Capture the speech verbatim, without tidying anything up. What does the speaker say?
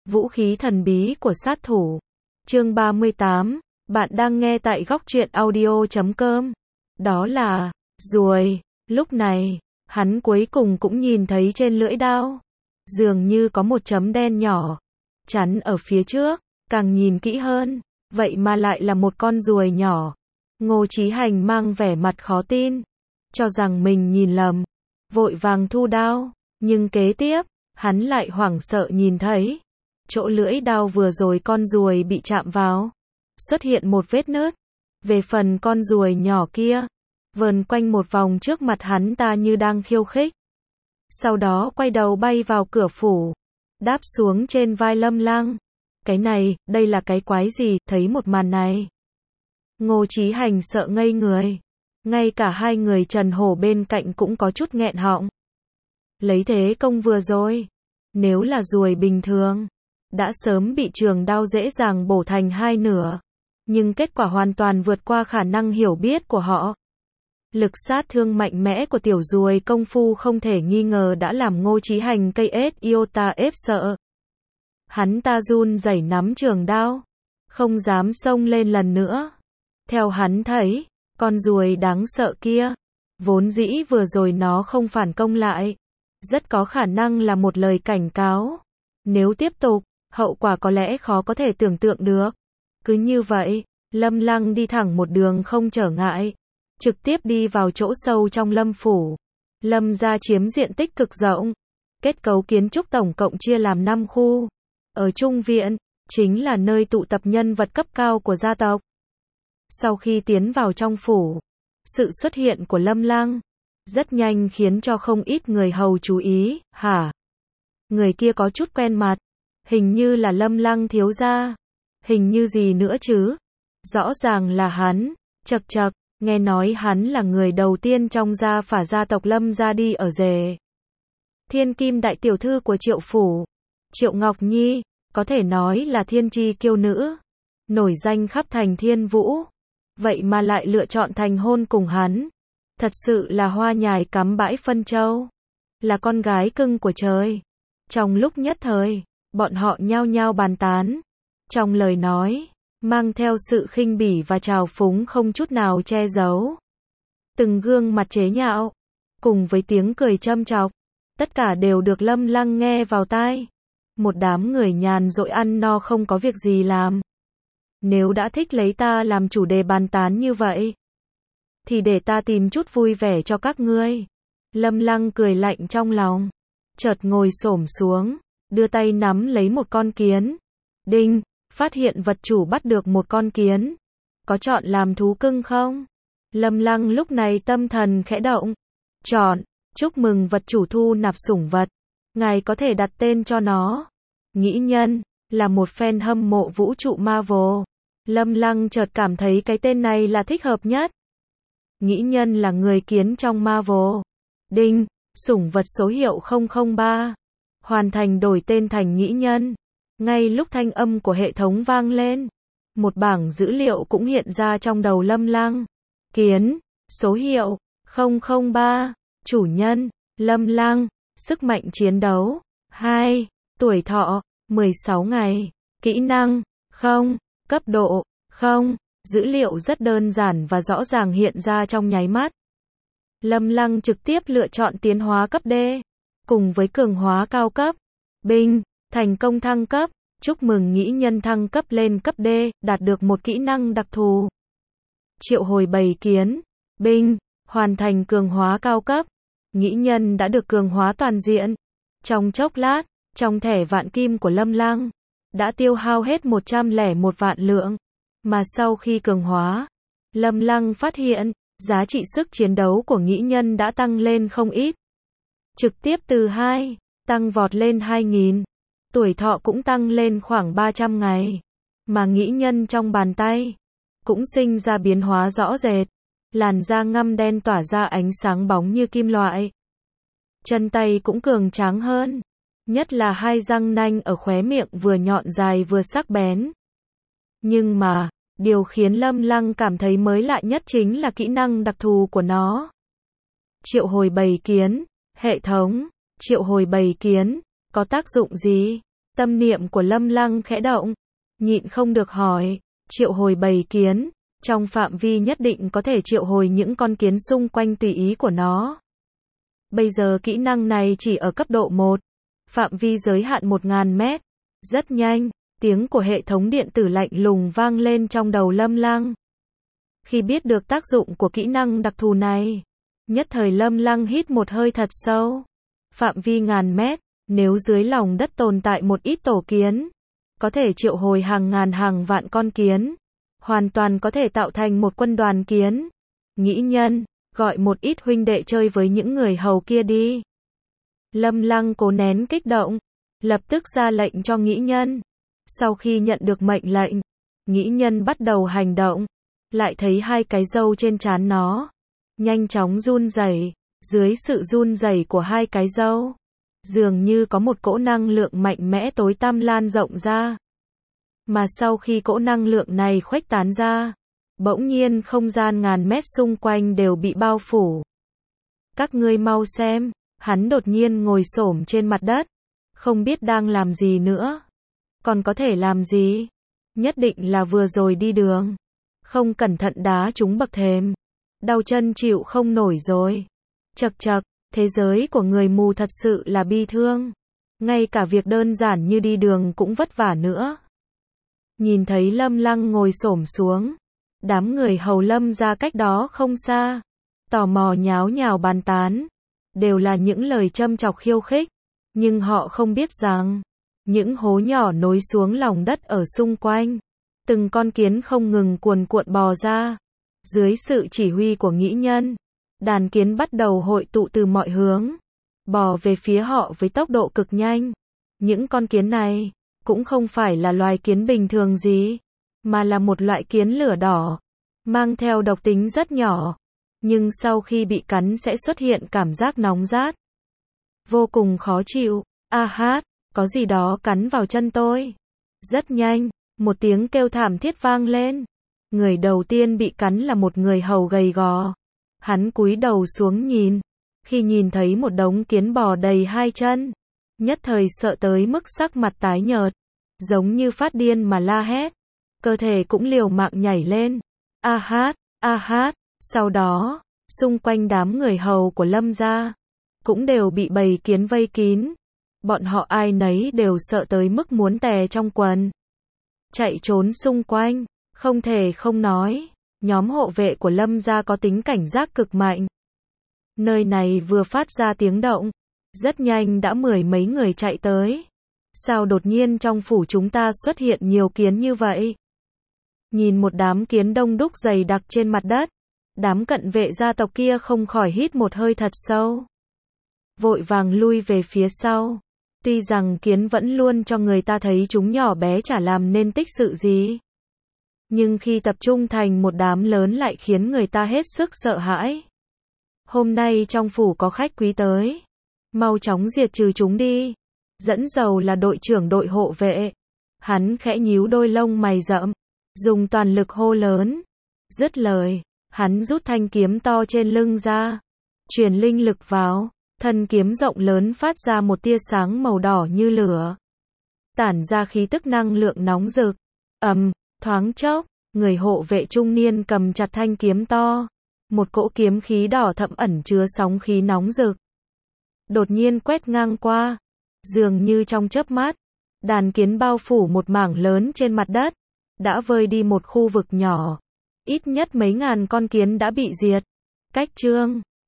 Vũ khí thần bí của sát thủ. Chương ba mươi tám, bạn đang nghe tại góc truyện audio chấm com. Đó là ruồi. Lúc này, hắn cuối cùng cũng nhìn thấy trên lưỡi đao, dường như có một chấm đen nhỏ chắn ở phía trước, càng nhìn kỹ hơn, vậy mà lại là một con ruồi nhỏ. Ngô Chí Hành mang vẻ mặt khó tin, cho rằng mình nhìn lầm, vội vàng thu đao, nhưng kế tiếp, hắn lại hoảng sợ nhìn thấy, chỗ lưỡi đao vừa rồi con ruồi bị chạm vào, xuất hiện một vết nứt. Về phần con ruồi nhỏ kia, vờn quanh một vòng trước mặt hắn ta như đang khiêu khích. Sau đó quay đầu bay vào cửa phủ, đáp xuống trên vai Lâm Lăng. Cái này, đây là cái quái gì? Thấy một màn này, Ngô Chí Hành sợ ngây người. Ngay cả hai người Trần Hổ bên cạnh cũng có chút nghẹn họng. Lấy thế công vừa rồi, nếu là ruồi bình thường, đã sớm bị trường đao dễ dàng bổ thành hai nửa. Nhưng kết quả hoàn toàn vượt qua khả năng hiểu biết của họ. Lực sát thương mạnh mẽ của tiểu ruồi công phu không thể nghi ngờ đã làm Ngô Chí Hành cây ết iota ép sợ. Hắn ta run rẩy nắm trường đao, không dám xông lên lần nữa. Theo hắn thấy, con ruồi đáng sợ kia, vốn dĩ vừa rồi nó không phản công lại, rất có khả năng là một lời cảnh cáo. Nếu tiếp tục, hậu quả có lẽ khó có thể tưởng tượng được. Cứ như vậy, Lâm Lăng đi thẳng một đường không trở ngại, trực tiếp đi vào chỗ sâu trong Lâm phủ. Lâm gia chiếm diện tích cực rộng, kết cấu kiến trúc tổng cộng chia làm năm khu. Ở trung viện, chính là nơi tụ tập nhân vật cấp cao của gia tộc. Sau khi tiến vào trong phủ, sự xuất hiện của Lâm Lăng rất nhanh khiến cho không ít người hầu chú ý. Hả? Người kia có chút quen mặt, hình như là Lâm Lăng thiếu gia. Hình như gì nữa chứ? Rõ ràng là hắn. Chậc chậc, nghe nói hắn là người đầu tiên trong gia phả gia tộc Lâm gia đi ở rể. Thiên kim đại tiểu thư của Triệu phủ, Triệu Ngọc Nhi, có thể nói là thiên chi kiêu nữ, nổi danh khắp thành Thiên Vũ. Vậy mà lại lựa chọn thành hôn cùng hắn. Thật sự là hoa nhài cắm bãi phân châu, là con gái cưng của trời. Trong lúc nhất thời, bọn họ nhao nhao bàn tán, trong lời nói mang theo sự khinh bỉ và trào phúng không chút nào che giấu. Từng gương mặt chế nhạo, cùng với tiếng cười châm chọc, tất cả đều được Lâm Lăng nghe vào tai. Một đám người nhàn rỗi ăn no không có việc gì làm. Nếu đã thích lấy ta làm chủ đề bàn tán như vậy, thì để ta tìm chút vui vẻ cho các ngươi. Lâm Lăng cười lạnh trong lòng, chợt ngồi xổm xuống, đưa tay nắm lấy một con kiến. Đinh, phát hiện vật chủ bắt được một con kiến. Có chọn làm thú cưng không? Lâm Lăng lúc này tâm thần khẽ động. Chọn, chúc mừng vật chủ thu nạp sủng vật. Ngài có thể đặt tên cho nó. Nghĩ nhân, là một fan hâm mộ vũ trụ Marvel. Lâm Lăng chợt cảm thấy cái tên này là thích hợp nhất. Nghĩ nhân là người kiến trong Marvel. Đinh, sủng vật số hiệu không không ba. Hoàn thành đổi tên thành nghĩ nhân. Ngay lúc thanh âm của hệ thống vang lên, một bảng dữ liệu cũng hiện ra trong đầu Lâm Lăng. Kiến, số hiệu không không ba, chủ nhân Lâm Lăng, sức mạnh chiến đấu hai, tuổi thọ mười sáu ngày, kỹ năng không, cấp độ không. Dữ liệu rất đơn giản và rõ ràng hiện ra trong nháy mắt. Lâm Lăng trực tiếp lựa chọn tiến hóa cấp D, cùng với cường hóa cao cấp. Binh, thành công thăng cấp, chúc mừng nghĩ nhân thăng cấp lên cấp D, đạt được một kỹ năng đặc thù. Triệu hồi bầy kiến. Binh, hoàn thành cường hóa cao cấp. Nghĩ nhân đã được cường hóa toàn diện. Trong chốc lát, trong thẻ vạn kim của Lâm Lăng, đã tiêu hao hết một trăm lẻ một vạn lượng. Mà sau khi cường hóa, Lâm Lăng phát hiện, giá trị sức chiến đấu của nghĩ nhân đã tăng lên không ít. Trực tiếp từ hai, tăng vọt lên hai nghìn. Tuổi thọ cũng tăng lên khoảng ba trăm ngày. Mà nghĩ nhân trong bàn tay cũng sinh ra biến hóa rõ rệt. Làn da ngăm đen tỏa ra ánh sáng bóng như kim loại. Chân tay cũng cường tráng hơn. Nhất là hai răng nanh ở khóe miệng vừa nhọn dài vừa sắc bén. Nhưng mà, điều khiến Lâm Lăng cảm thấy mới lạ nhất chính là kỹ năng đặc thù của nó. Triệu hồi bầy kiến. Hệ thống, triệu hồi bầy kiến, có tác dụng gì? Tâm niệm của Lâm Lăng khẽ động, nhịn không được hỏi, triệu hồi bầy kiến, trong phạm vi nhất định có thể triệu hồi những con kiến xung quanh tùy ý của nó. Bây giờ kỹ năng này chỉ ở cấp độ một, phạm vi giới hạn một nghìn mét. Rất nhanh, tiếng của hệ thống điện tử lạnh lùng vang lên trong đầu Lâm Lăng. Khi biết được tác dụng của kỹ năng đặc thù này, nhất thời Lâm Lăng hít một hơi thật sâu. Phạm vi ngàn mét, nếu dưới lòng đất tồn tại một ít tổ kiến, có thể triệu hồi hàng ngàn hàng vạn con kiến, hoàn toàn có thể tạo thành một quân đoàn kiến. Nghĩ nhân, gọi một ít huynh đệ chơi với những người hầu kia đi. Lâm Lăng cố nén kích động, lập tức ra lệnh cho nghĩ nhân. Sau khi nhận được mệnh lệnh, nghĩ nhân bắt đầu hành động, lại thấy hai cái râu trên trán nó nhanh chóng run rẩy. Dưới sự run rẩy của hai cái râu, dường như có một cỗ năng lượng mạnh mẽ tối tăm lan rộng ra. Mà sau khi cỗ năng lượng này khuếch tán ra, bỗng nhiên không gian ngàn mét xung quanh đều bị bao phủ. Các ngươi mau xem, hắn đột nhiên ngồi xổm trên mặt đất, không biết đang làm gì nữa. Còn có thể làm gì? Nhất định là vừa rồi đi đường, không cẩn thận đá trúng bậc thềm, đau chân chịu không nổi rồi. Chậc chậc, thế giới của người mù thật sự là bi thương. Ngay cả việc đơn giản như đi đường cũng vất vả nữa. Nhìn thấy Lâm Lăng ngồi xổm xuống, đám người hầu Lâm ra cách đó không xa, tò mò nháo nhào bàn tán, đều là những lời châm chọc khiêu khích, nhưng họ không biết rằng, những hố nhỏ nối xuống lòng đất ở xung quanh, từng con kiến không ngừng cuồn cuộn bò ra. Dưới sự chỉ huy của nghĩ nhân, đàn kiến bắt đầu hội tụ từ mọi hướng, bò về phía họ với tốc độ cực nhanh. Những con kiến này cũng không phải là loài kiến bình thường gì, mà là một loại kiến lửa đỏ, mang theo độc tính rất nhỏ, nhưng sau khi bị cắn sẽ xuất hiện cảm giác nóng rát, vô cùng khó chịu. A hát, có gì đó cắn vào chân tôi. Rất nhanh, một tiếng kêu thảm thiết vang lên. Người đầu tiên bị cắn là một người hầu gầy gò. Hắn cúi đầu xuống nhìn, khi nhìn thấy một đống kiến bò đầy hai chân, nhất thời sợ tới mức sắc mặt tái nhợt, giống như phát điên mà la hét, cơ thể cũng liều mạng nhảy lên. A hát, a hát, sau đó, xung quanh đám người hầu của Lâm gia cũng đều bị bầy kiến vây kín. Bọn họ ai nấy đều sợ tới mức muốn tè trong quần, chạy trốn xung quanh. Không thể không nói, nhóm hộ vệ của Lâm gia có tính cảnh giác cực mạnh. Nơi này vừa phát ra tiếng động, rất nhanh đã mười mấy người chạy tới. Sao đột nhiên trong phủ chúng ta xuất hiện nhiều kiến như vậy? Nhìn một đám kiến đông đúc dày đặc trên mặt đất, đám cận vệ gia tộc kia không khỏi hít một hơi thật sâu, vội vàng lui về phía sau. Tuy rằng kiến vẫn luôn cho người ta thấy chúng nhỏ bé chả làm nên tích sự gì, nhưng khi tập trung thành một đám lớn lại khiến người ta hết sức sợ hãi. Hôm nay trong phủ có khách quý tới, mau chóng diệt trừ chúng đi. Dẫn đầu là đội trưởng đội hộ vệ. Hắn khẽ nhíu đôi lông mày rậm, dùng toàn lực hô lớn. Dứt lời, hắn rút thanh kiếm to trên lưng ra, truyền linh lực vào, thân kiếm rộng lớn phát ra một tia sáng màu đỏ như lửa, tản ra khí tức năng lượng nóng rực. Ầm, thoáng chốc, người hộ vệ trung niên cầm chặt thanh kiếm to, một cỗ kiếm khí đỏ thẫm ẩn chứa sóng khí nóng rực, đột nhiên quét ngang qua, dường như trong chớp mắt, đàn kiến bao phủ một mảng lớn trên mặt đất, đã vơi đi một khu vực nhỏ, ít nhất mấy ngàn con kiến đã bị diệt. Cách chương